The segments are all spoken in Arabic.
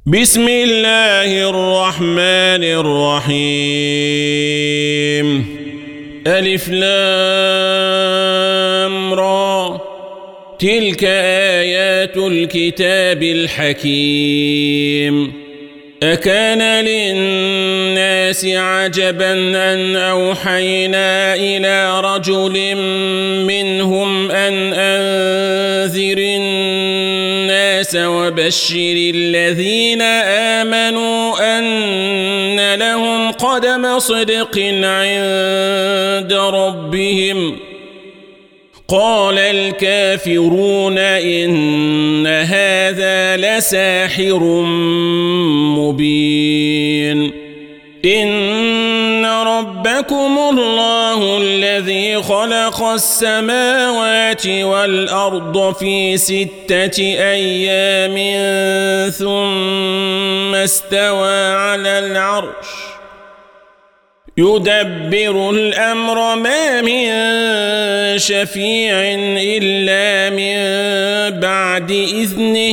بسم الله الرحمن الرحيم ألف لام را تلك آيات الكتاب الحكيم أكان للناس عجبا أن أوحينا إلى رجل منهم أن أنذر الناس وبشر الذين آمنوا أن لهم قدم صدق عند ربهم قال الكافرون إن هذا لساحر مبين إن ربكم الله الذي خلق السماوات والأرض في 6 أيام ثم استوى على العرش يدبر الأمر ما من شفيع إلا من بعد إذنه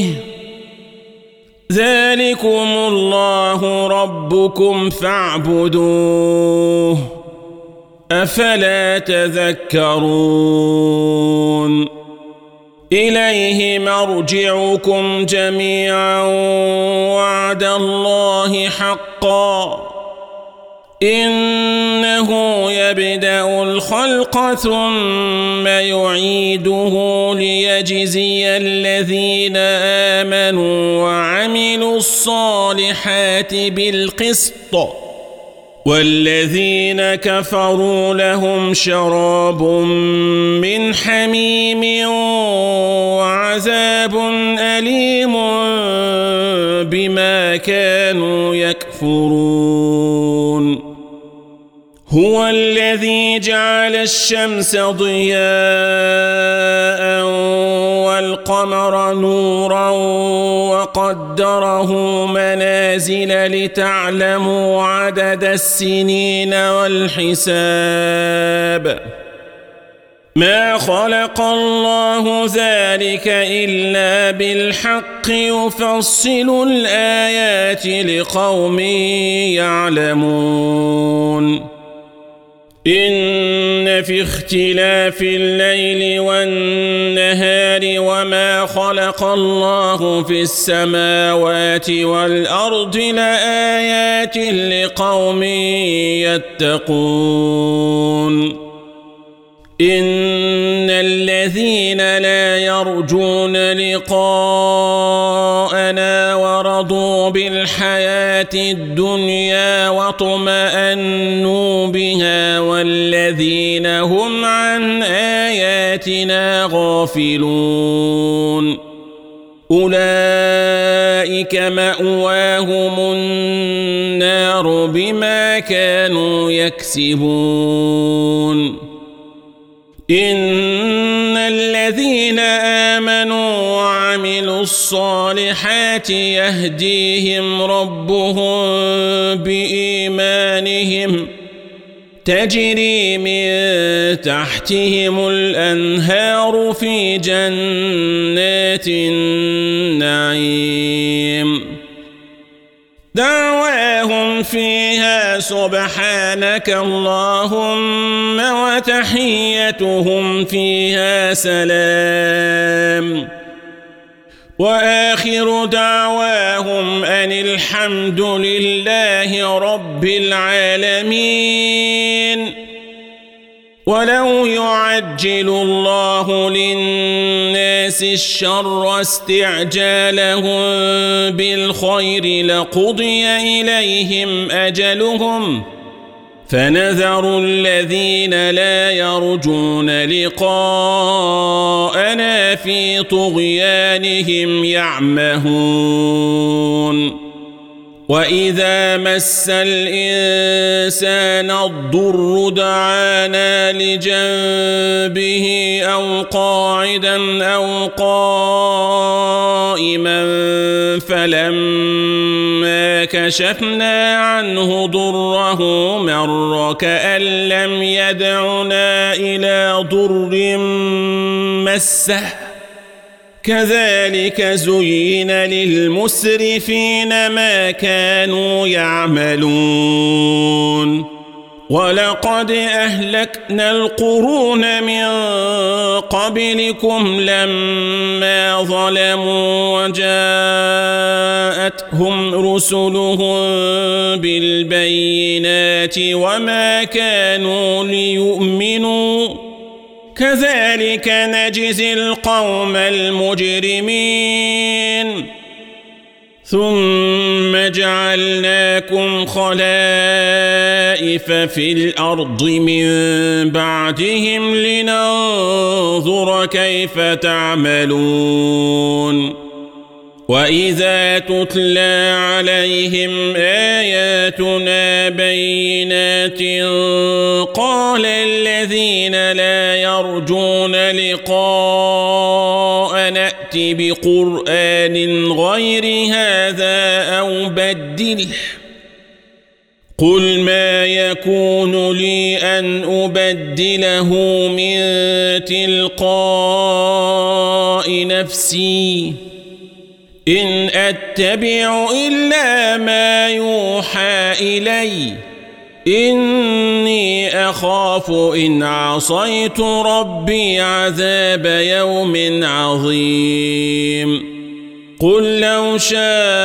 ذلكم الله ربكم فاعبدوه أفلا تذكرون إليه مرجعكم جميعا وعد الله حقا إنه يبدأ الخلق ثم يعيده ليجزي الذين آمنوا وعملوا الصالحات بالقسط والذين كفروا لهم شراب من حميم وعذاب أليم بما كانوا يكفرون هو الذي جعل الشمس ضياء والقمر نورا وقدره منازل لتعلموا عدد السنين والحساب ما خلق الله ذلك إلا بالحق يفصل الآيات لقوم يعلمون إن في اختلاف الليل والنهار وما خلق الله في السماوات والأرض لآيات لقوم يتقون إن الذين لا يرجون لقاءنا ورضوا بالحياة الدنيا واطمأنوا بها والذين هم عن آياتنا غافلون أولئك مأواهم النار بما كانوا يكسبون إن الذين آمنوا وعملوا الصالحات يهديهم ربهم بإيمانهم تجري من تحتهم الأنهار في جنات النعيم دعواهم فيها سبحانك اللهم وتحيتهم فيها سلام وآخر دعواهم أن الحمد لله رب العالمين ولو يعجل الله للناس الشر استعجالهم بالخير لقضي إليهم أجلهم فنذر الذين لا يرجون لقاءنا في طغيانهم يعمهون وإذا مس الإنسان الضر دعانا لجنبه أو قاعدا أو قائما فلما كشفنا عنه ضره مر كأن لم يدعنا إلى ضر مسه كذلك زين للمسرفين ما كانوا يعملون ولقد أهلكنا القرون من قبلكم لما ظلموا وجاءتهم رسلهم بالبينات وما كانوا ليؤمنوا كذلك نجزي القوم المجرمين ثم جعلناكم خلائف في الأرض من بعدهم لننظر كيف تعملون وإذا تتلى عليهم آياتنا بينات قال الذين لا يرجون لقاء نأت بقرآن غير هذا أو بدله قل ما يكون لي أن أبدله من تلقاء نفسي إن أتبع إلا ما يوحى إلي إني أخاف إن عصيت ربي عذاب يوم عظيم قل لو شاء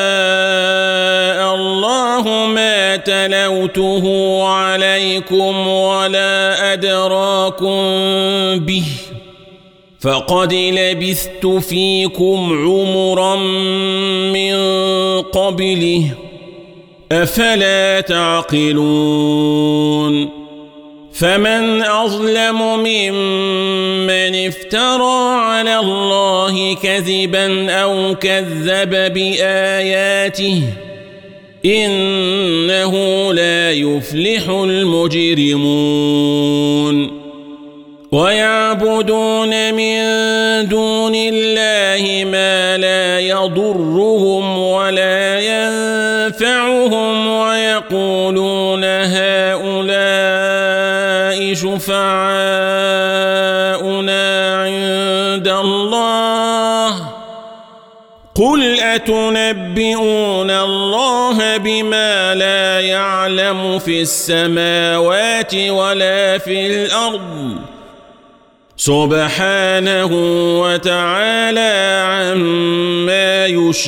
الله ما تلوته عليكم ولا أدراكم به فقد لبثت فيكم عمرا من قبله أفلا تعقلون فمن أظلم ممن افترى على الله كذبا أو كذب بآياته إنه لا يفلح المجرمون ويعبدون من دون الله ما لا يضرهم ولا ينفعهم ويقولون هؤلاء شفعاؤنا عند الله قل أتنبئون الله بما لا يعلم في السماوات ولا في الأرض سبحانه وتعالى عما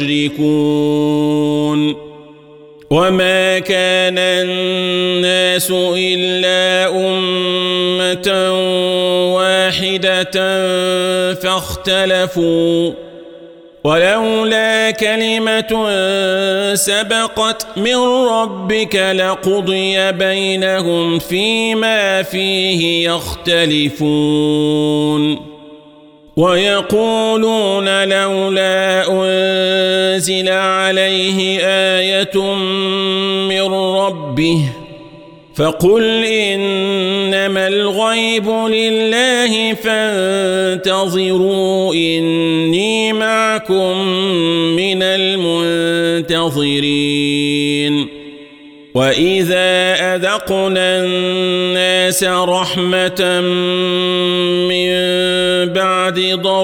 يشركون وما كان الناس إلا أمة واحدة فاختلفوا ولولا كلمة سبقت من ربك لقضي بينهم فيما فيه يختلفون ويقولون لولا أنزل عليه آية من ربه فقل إنما الغيب لله فانتظروا إني معكم من المنتظرين وإذا أذقنا الناس رحمة من بعد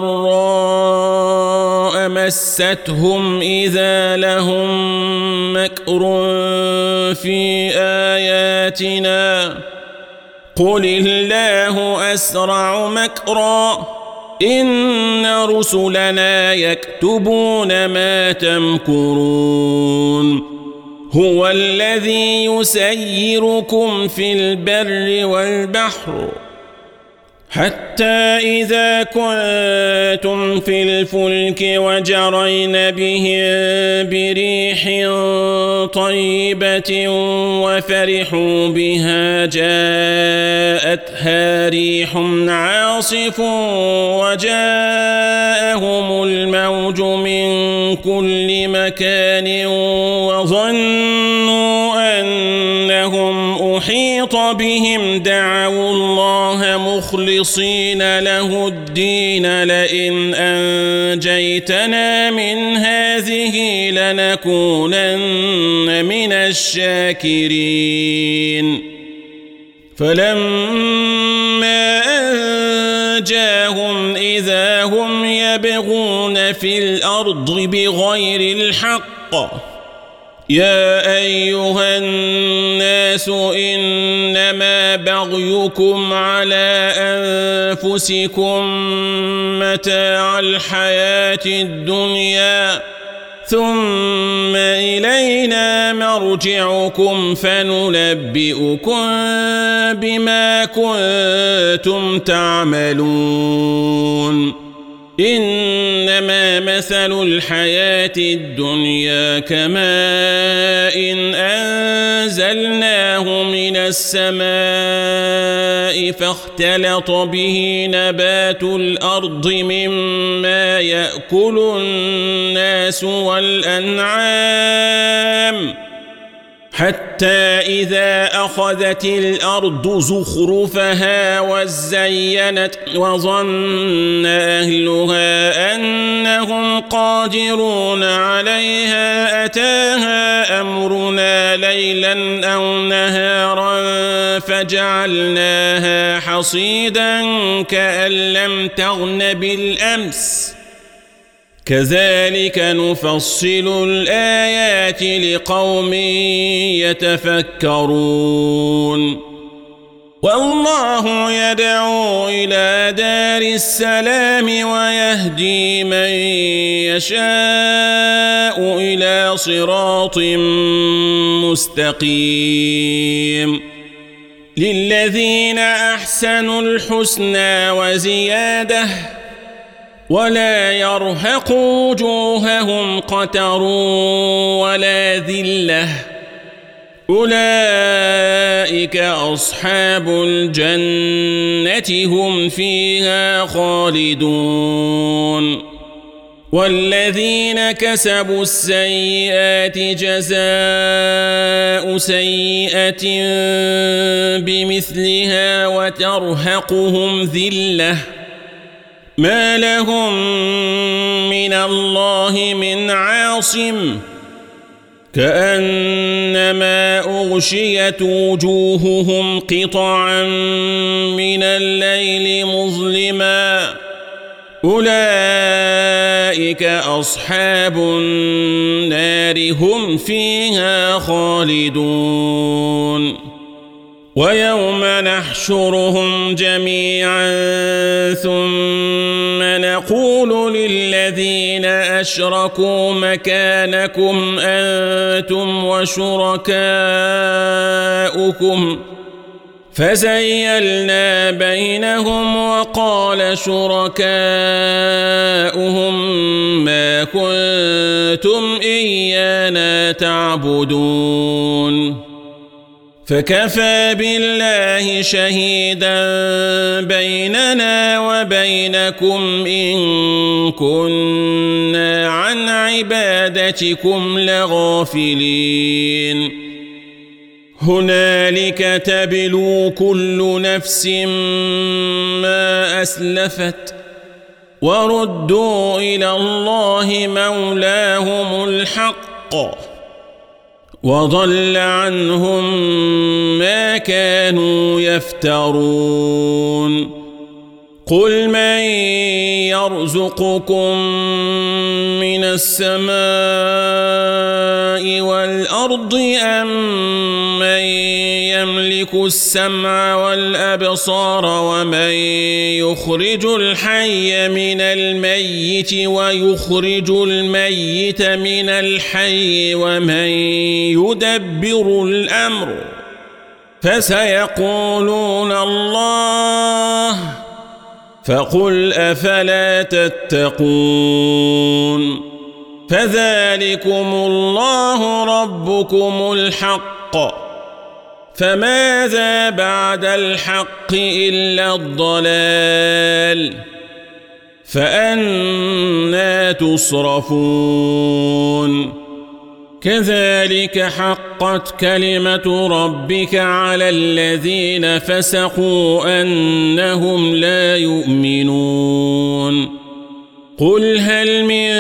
ضراء مستهم إذا لهم مكر في آياتنا قل الله أسرع مكرا إن رسلنا يكتبون ما تمكرون هو الذي يسيركم في البر والبحر حتى إذا كنتم في الفلك وجرين بهم بريح طيبة وفرحوا بها جاءتها ريح عاصف وجاءهم الموج من كل مكان وظنوا أنهم أحيط بهم دعوا الله مخلصين له الدين لئن أنجيتنا من هذه لنكونن من الشاكرين فلما أنجاهم إذا هم يبغون في الأرض بغير الحق يا أيها الناس إنما بغيكم على أنفسكم متاع الحياة الدنيا ثم إلينا مرجعكم فننبئكم بما كنتم تعملون إنما مثل الحياة الدنيا كماء أنزلناه من السماء فاختلط به نبات الأرض مما يأكل الناس والأنعام حتى إذا أخذت الأرض زخرفها وزينت وظن أهلها أنهم قادرون عليها أتاها أمرنا ليلا أو نهارا فجعلناها حصيدا كأن لم تغن بالأمس كذلك نفصل الآيات لقوم يتفكرون والله يدعو إلى دار السلام ويهدي من يشاء إلى صراط مستقيم للذين أحسنوا الحسنى وزيادة ولا يرهق وجوههم قتر ولا ذلة أولئك أصحاب الجنة هم فيها خالدون والذين كسبوا السيئات جزاء سيئة بمثلها وترهقهم ذلة ما لهم من الله من عاصم كأنما أغشيت وجوههم قطعا من الليل مظلما أولئك أصحاب النار هم فيها خالدون ويوم نحشرهم جميعا ثم نقول للذين أشركوا مكانكم أنتم وشركاؤكم فزيلنا بينهم وقال شركاؤهم ما كنتم إيانا تعبدون فكفى بالله شهيدا بيننا وبينكم إن كنا عن عبادتكم لغافلين هنالك تبلو كل نفس ما أسلفت وردوا إلى الله مولاهم الحق وضل عنهم ما كانوا يفترون قل من يرزقكم من السماء والأرض أم من يملك السمع والأبصار ومن يخرج الحي من الميت ويخرج الميت من الحي ومن يدبر الأمر فسيقولون الله فقل أفلا تتقون فذلكم الله ربكم الحق فماذا بعد الحق إلا الضلال فأنى تصرفون كذلك حقت كلمة ربك على الذين فسقوا أنهم لا يؤمنون قل هل من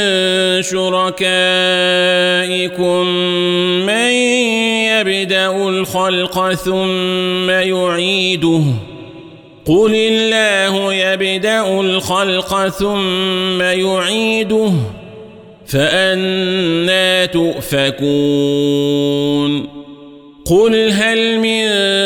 شركائكم من يبدأ الخلق ثم يعيده قل الله يبدأ الخلق ثم يعيده فأنى تؤفكون قل هل من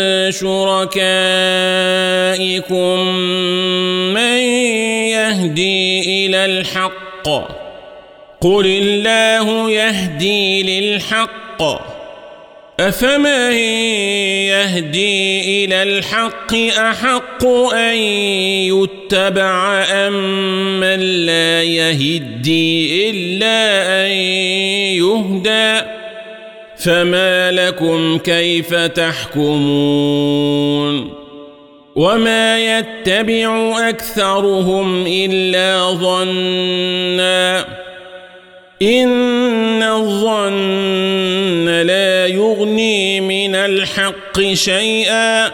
شركائكم من يهدي إلى الحق قل الله يهدي للحق أفمن يهدي إلى الحق أحق أن يتبع أم من لا يهدي إلا أن يهدى فما لكم كيف تحكمون وما يتبع أكثرهم إلا ظنا إن الظن لا يغني من الحق شيئا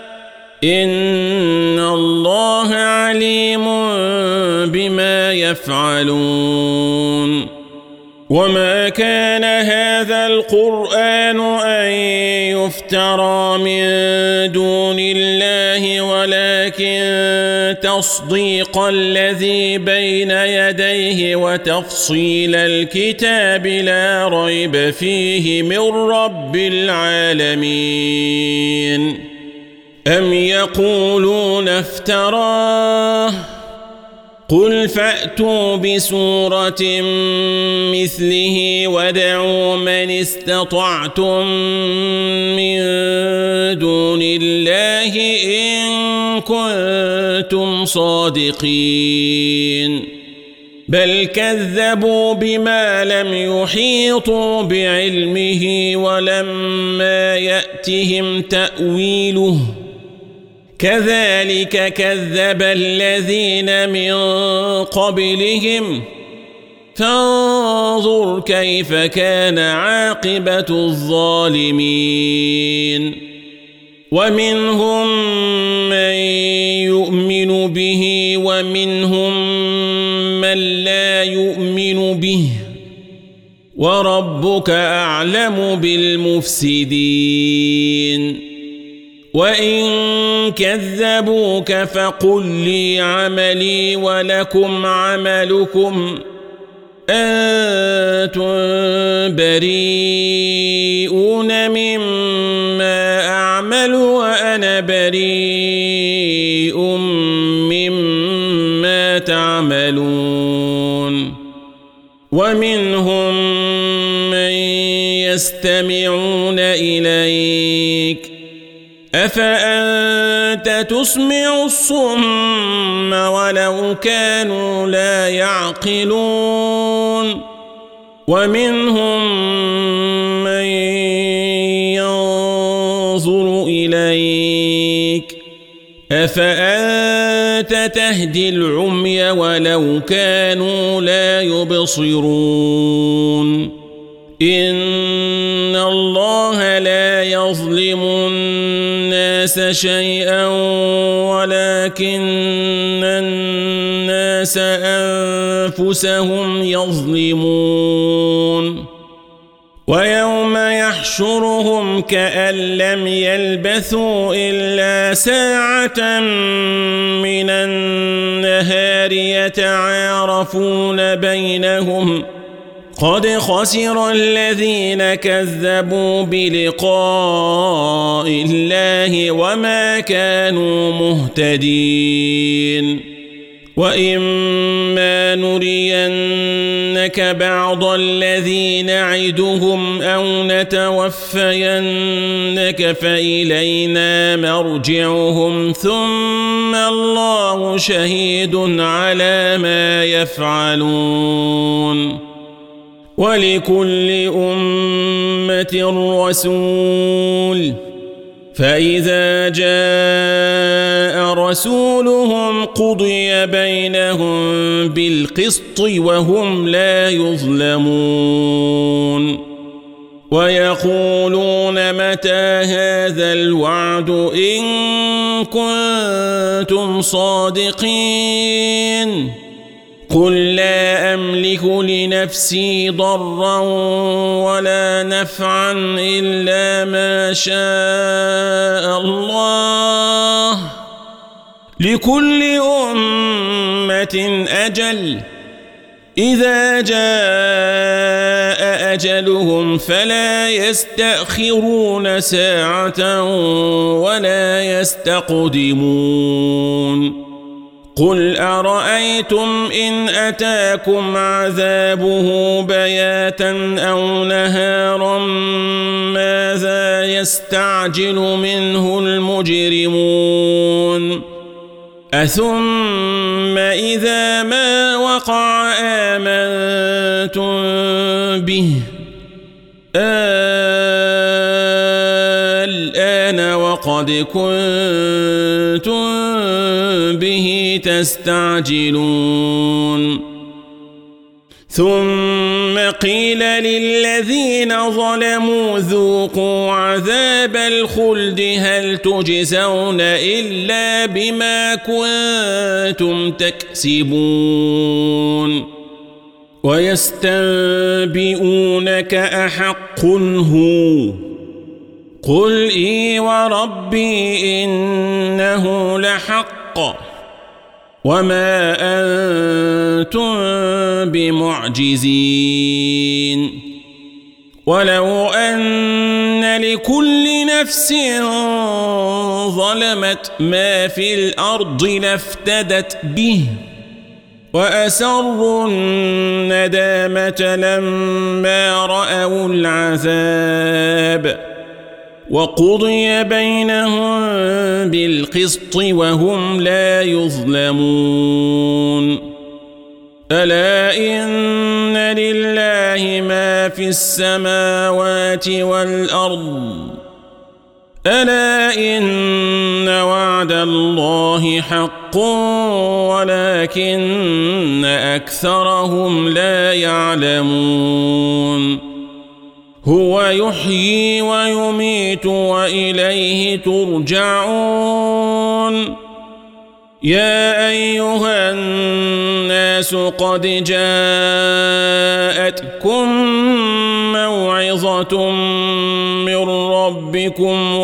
إن الله عليم بما يفعلون وما كان هذا القرآن أن يفترى من دون الله ولكن تصديق الذي بين يديه وتفصيل الكتاب لا ريب فيه من رب العالمين أم يقولون افتراه قل فأتوا بسورة مثله وادعوا من استطعتم من دون الله إن كنتم صادقين بل كذبوا بما لم يحيطوا بعلمه ولما يأتهم تأويله كذلك كذب الذين من قبلهم فانظر كيف كان عاقبة الظالمين ومنهم من يؤمن به ومنهم من لا يؤمن به وربك أعلم بالمفسدين وإن كذبوك فقل لي عملي ولكم عملكم أنتم بريئون مما أعمل وأنا بريء مما تعملون ومنهم من يستمعون إليك أفأنت تسمع الصم ولو كانوا لا يعقلون ومنهم من ينظر إليك أفأنت تهدي العمي ولو كانوا لا يبصرون إن الله لا يظلم الناس شيئا ولكن الناس أنفسهم يظلمون ويوم يحشرهم كأن لم يلبثوا إلا ساعة من النهار يتعارفون بينهم قد خسر الذين كذبوا بلقاء الله وما كانوا مهتدين وإما نرينك بعض الذي نعدهم أو نتوفينك فإلينا مرجعهم ثم الله شهيد على ما يفعلون ولكل أمة رسول فإذا جاء رسولهم قضي بينهم بالقسط وهم لا يظلمون ويقولون متى هذا الوعد إن كنتم صادقين قل لا أملك لنفسي ضرا ولا نفعا إلا ما شاء الله لكل أمة أجل إذا جاء أجلهم فلا يستأخرون ساعة ولا يستقدمون قل أرأيتم إن أتاكم عذابه بياتا أو نهارا ماذا يستعجل منه المجرمون أثم إذا ما وقع آمنتم به الآن وقد كنتم به تستعجلون ثم قيل للذين ظلموا ذوقوا عذاب الخلد هل تجزون إلا بما كنتم تكسبون ويستنبئونك أحق هو قل إي وربي إنه لحق وما أنتم بمعجزين ولو أن لكل نفس ظلمت ما في الأرض لافتدت به وأسروا الندامة لما رأوا العذاب وقضي بينهم بالقسط وهم لا يظلمون ألا إن لله ما في السماوات والأرض ألا إن وعد الله حق ولكن أكثرهم لا يعلمون هو يحيي ويميت وإليه ترجعون يا أيها الناس قد جاءتكم موعظة من ربكم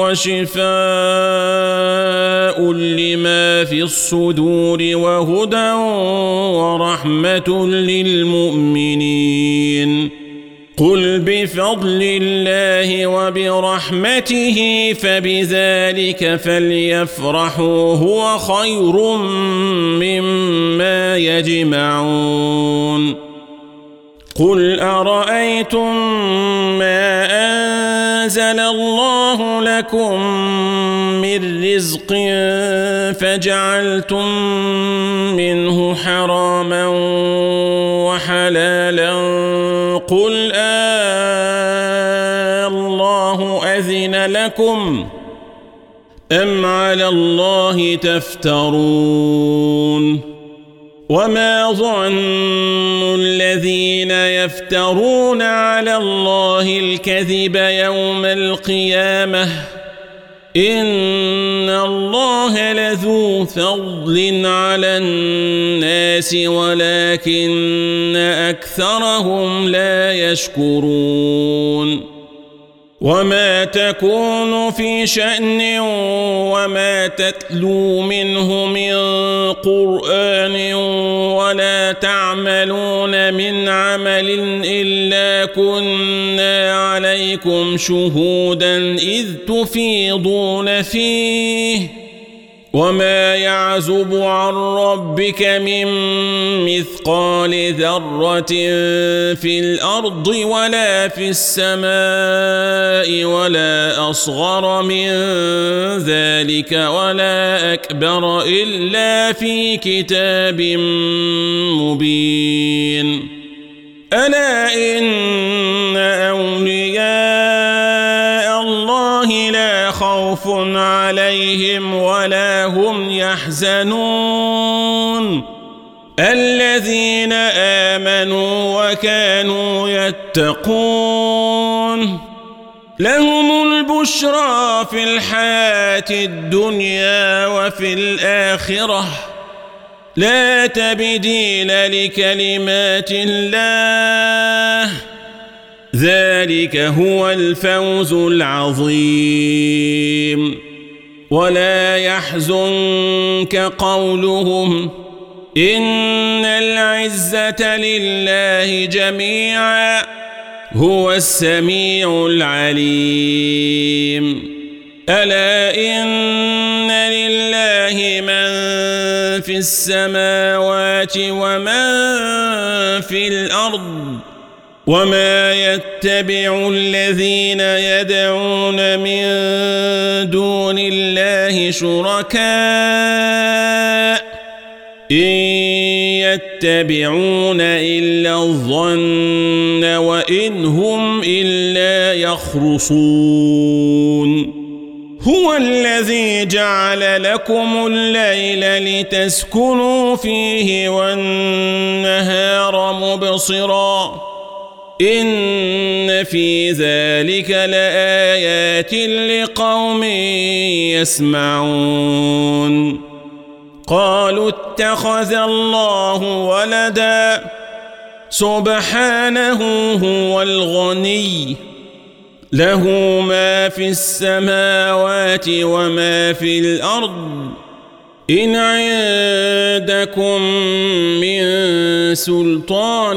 وشفاء لما في الصدور وهدى ورحمة للمؤمنين قل بفضل الله وبرحمته فبذلك فليفرحوا هو خير مما يجمعون قل أرأيتم ما أنزل الله لكم من رزق فجعلتم منه حراما وحلالا قل الله أذن لكم أم على الله تفترون وما ظن الذين يفترون على الله الكذب يوم القيامة إن الله لذو فضل على الناس ولكن أكثرهم لا يشكرون وما تكون في شأن وما تتلو منه من قرآن ولا تعملون من عمل إلا كنا عليكم شهودا إذ تفيضون فيه وما يعزب عن ربك من مثقال ذرة في الأرض ولا في السماء ولا أصغر من ذلك ولا أكبر إلا في كتاب مبين ألا إن أولياء الله لا خوف عليهم ولا هم يحزنون الذين آمنوا وكانوا يتقون لهم البشرى في الحياة الدنيا وفي الآخرة لا تبديل لكلمات الله ذلك هو الفوز العظيم ولا يحزنك قولهم إن العزة لله جميعا هو السميع العليم ألا إن لله من في السماوات ومن في الأرض وما يتبع الذين يدعون من دون الله شركاء إن يتبعون إلا الظن وإن هم إلا يخرصون هو الذي جعل لكم الليل لتسكنوا فيه والنهار مبصرا إن في ذلك لآيات لقوم يسمعون قالوا اتخذ الله ولدا سبحانه هو الغني له ما في السماوات وما في الأرض إن عندكم من سلطان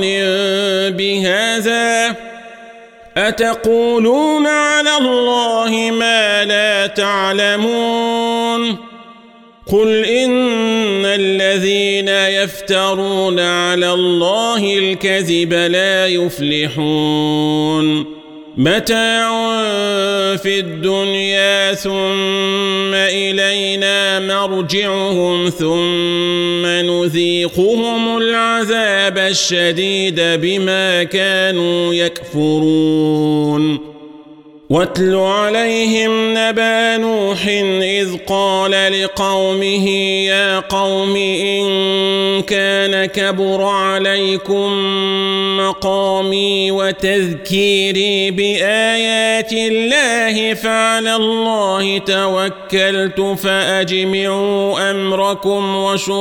بهذا أتقولون على الله ما لا تعلمون قل إن الذين يفترون على الله الكذب لا يفلحون متاع في الدنيا ثم إلينا مرجعهم ثم نذيقهم العذاب الشديد بما كانوا يكفرون واتل عليهم نبأ نوح إذ قال لقومه يا قوم إن كان كبر عليكم مقامي وتذكيري بآيات الله فعلى الله توكلت فأجمعوا أمركم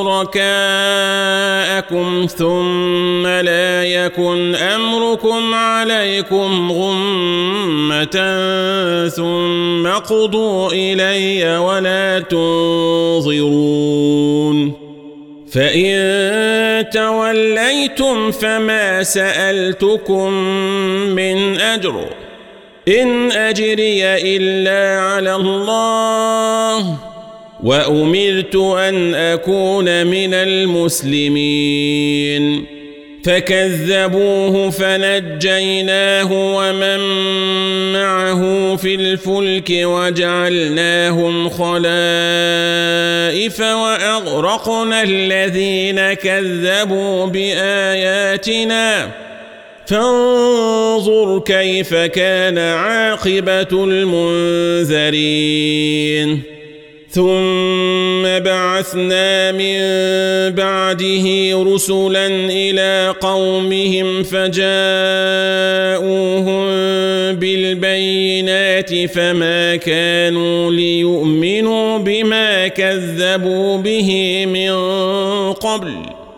وشركاءكم ثم لا يكن أمركم عليكم غمة ثم قضوا إلي ولا تنظرون فإن توليتم فما سألتكم من أجر إن أجري إلا على الله وأمرت أن أكون من المسلمين فكذبوه فنجيناه ومن معه في الفلك وجعلناهم خلائف وأغرقنا الذين كذبوا بآياتنا فانظر كيف كان عاقبة المنذرين ثم بعثنا من بعده رسلا إلى قومهم فجاءوهم بالبينات فما كانوا ليؤمنوا بما كذبوا به من قبل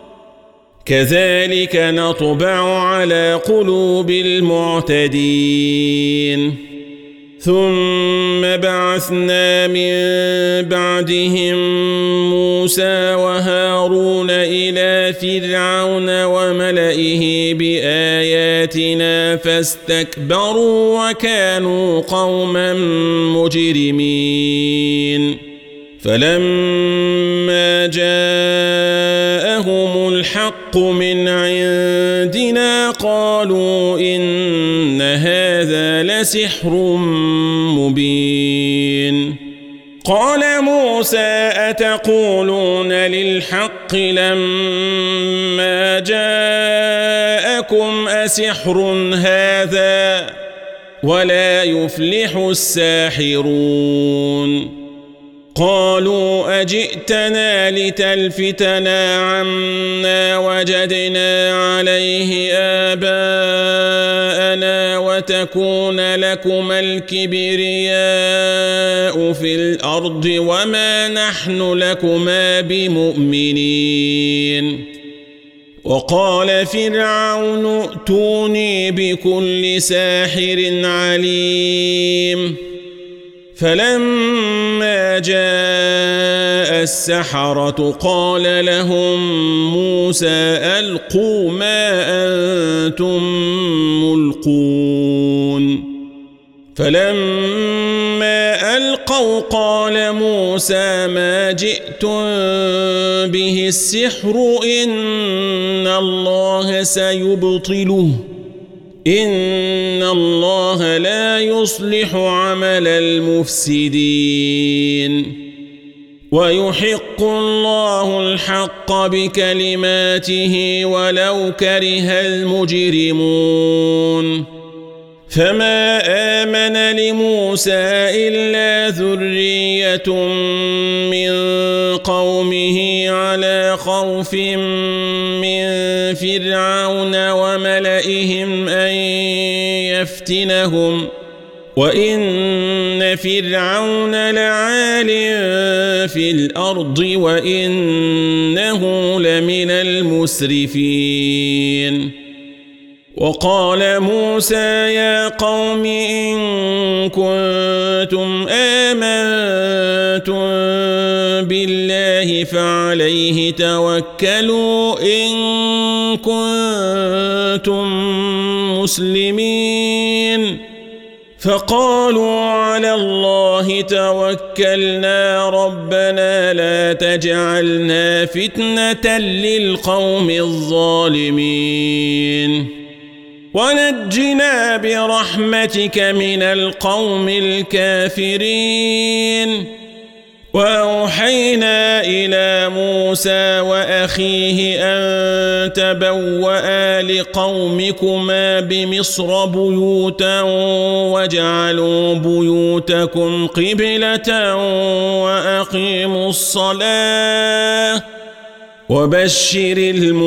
كذلك نطبع على قلوب المعتدين ثم بعثنا من بعدهم موسى وهارون إلى فرعون وملئه بآياتنا فاستكبروا وكانوا قوما مجرمين فلما جاءهم الحق من عندنا قالوا إن هذا لسحر مبين قال موسى أتقولون للحق لما جاءكم أسحر هذا ولا يفلح الساحرون قالوا أجئتنا لتلفتنا عما وجدنا عليه آباءنا وتكون لكما الكبرياء في الأرض وما نحن لكما بمؤمنين وقال فرعون ائتوني بكل ساحر عليم فلما جاء السحرة قال لهم موسى ألقوا ما أنتم ملقون فلما ألقوا قال موسى ما جئتم به السحر إن الله سيبطله إن الله لا يصلح عمل المفسدين ويحق الله الحق بكلماته ولو كره المجرمون فما آمن لموسى إلا ذرية من قومه على خوف من فرعون وملئهم أن يفتنهم وإن فرعون لعال في الأرض وإنه لمن المسرفين وقال موسى يا قوم إن كنتم آمنتم بالله فعليه توكلوا إن كنتم مسلمين فقالوا على الله توكلنا ربنا لا تجعلنا فتنة للقوم الظالمين ونجنا برحمتك من القوم الكافرين وأوحينا إلى موسى وأخيه أن تبوأ لقومكما بمصر بيوتا واجعلوا بيوتكم قبلة وأقيموا الصلاة وبشر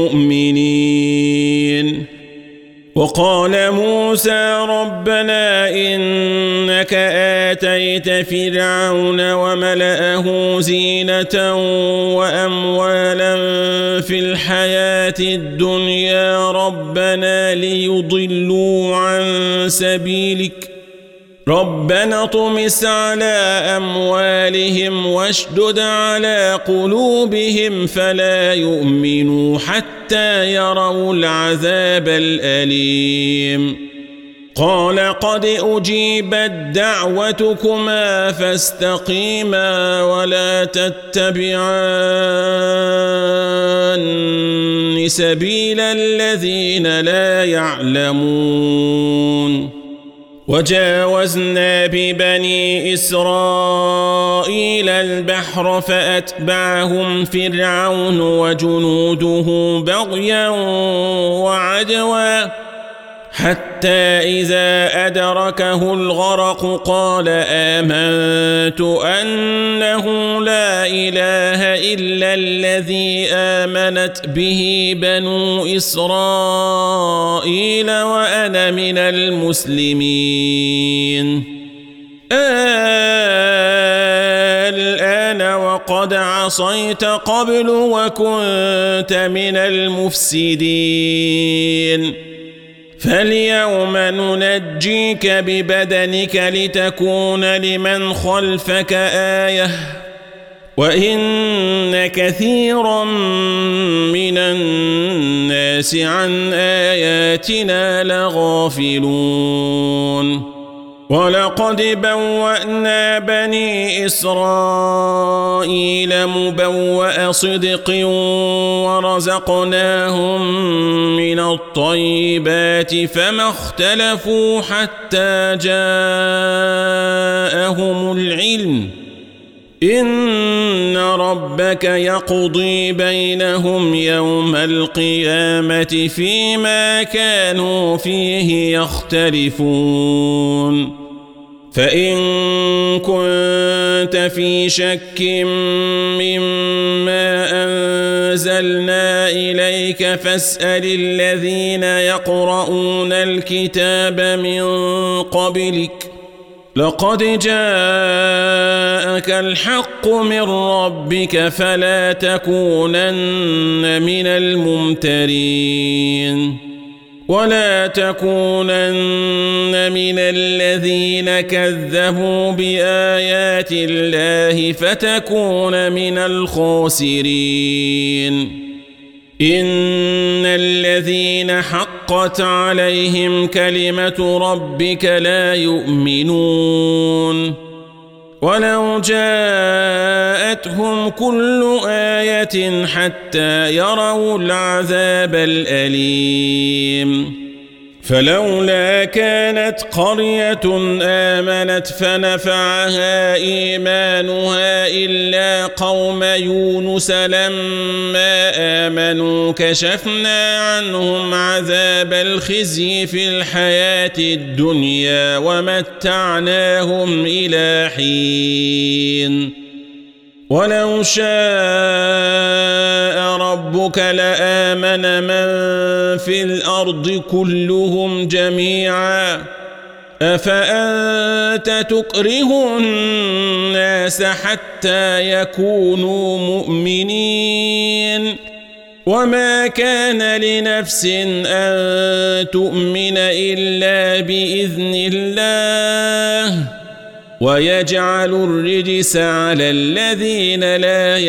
المؤمنين وقال موسى ربنا إنك آتيت فرعون وملأه زينة وأموالا في الحياة الدنيا ربنا ليضلوا عن سبيلك ربنا اطمس على أموالهم واشدد على قلوبهم فلا يؤمنوا حتى يروا العذاب الأليم قال قد أجيبت دعوتكما فاستقيما ولا تتبعان سبيل الذين لا يعلمون وجاوزنا ببني إسرائيل البحر فأتبعهم فرعون وجنوده بغيا وعدوا حتى إذا أدركه الغرق قال آمنت أنه لا إله إلا الذي آمنت به بنو إسرائيل وأنا من المسلمين الآن وقد عصيت قبل وكنت من المفسدين فاليوم ننجيك ببدنك لتكون لمن خلفك آية وإن كثيرا من الناس عن آياتنا لغافلون ولقد بوأنا بني إسرائيل مبوأ صدق ورزقناهم من الطيبات فما اختلفوا حتى جاءهم العلم إن ربك يقضي بينهم يوم القيامة فيما كانوا فيه يختلفون فإن كنت في شك مما أنزلنا إليك فاسأل الذين يقرؤون الكتاب من قبلك لقد جاءك الحق من ربك فلا تكونن من الممترين ولا تكونن من الذين كذبوا بآيات الله فتكون من الخاسرين إن الذين حقت عليهم كلمة ربك لا يؤمنون ولو جاءتهم كل آية حتى يروا العذاب الأليم فلولا كانت قرية آمنت فنفعها إيمانها إلا قوم يونس لما آمنوا كشفنا عنهم عذاب الخزي في الحياة الدنيا ومتعناهم إلى حين ولو شاء ربك لآمن من في الأرض كلهم جميعا أفأنت تكره الناس حتى يكونوا مؤمنين وما كان لنفس أن تؤمن إلا بإذن الله ويجعل الرجس على الذين لا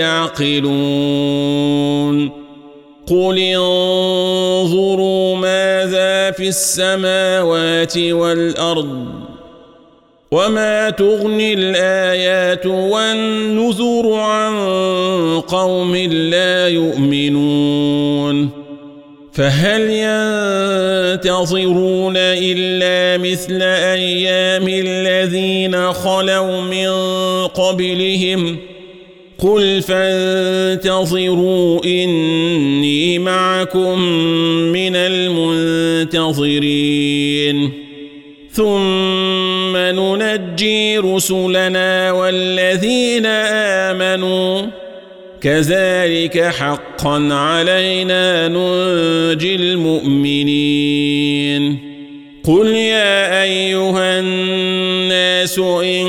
يعقلون قل انظروا ماذا في السماوات والأرض وما تغني الآيات والنذر عن قوم لا يؤمنون فهل ينتظرون إلا مثل أيام الذين خلوا من قبلهم قل فانتظروا إني معكم من المنتظرين ثم ننجي رسلنا والذين آمنوا كذلك حقا علينا ننجي المؤمنين قل يا أيها الناس إن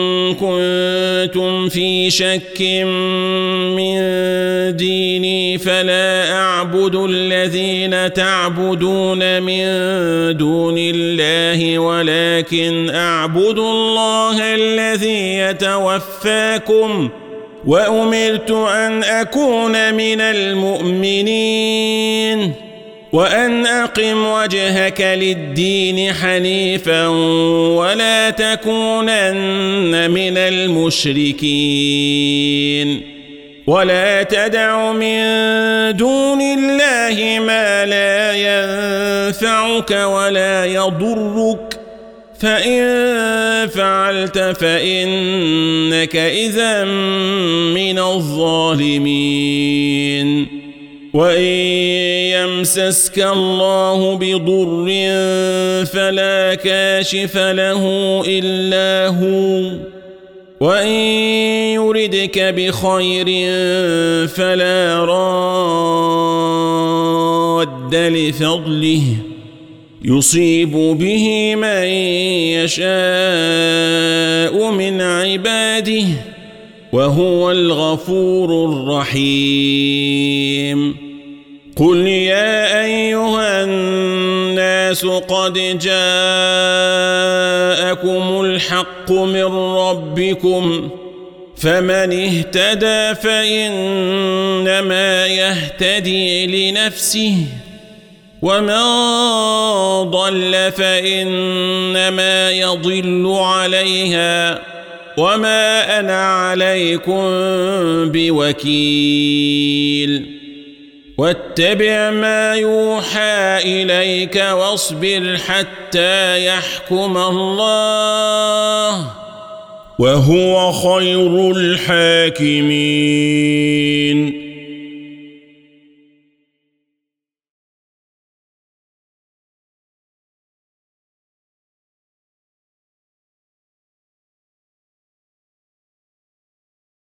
كنتم في شك من ديني فلا أعبد الذين تعبدون من دون الله ولكن أعبد الله الذي يتوفاكم وأمرت أن أكون من المؤمنين وأن أقم وجهك للدين حنيفا ولا تكونن من المشركين ولا تدع من دون الله ما لا ينفعك ولا يضرك فإن فعلت فإنك إذا من الظالمين وإن يمسسك الله بضر فلا كاشف له إلا هو وإن يردك بخير فلا راد لفضله يصيب به من يشاء من عباده وهو الغفور الرحيم قل يا أيها الناس قد جاءكم الحق من ربكم فمن اهتدى فإنما يهتدي لنفسه ومن ضل فإنما يضل عليها وما أنا عليكم بوكيل واتبع ما يوحى إليك واصبر حتى يحكم الله وهو خير الحاكمين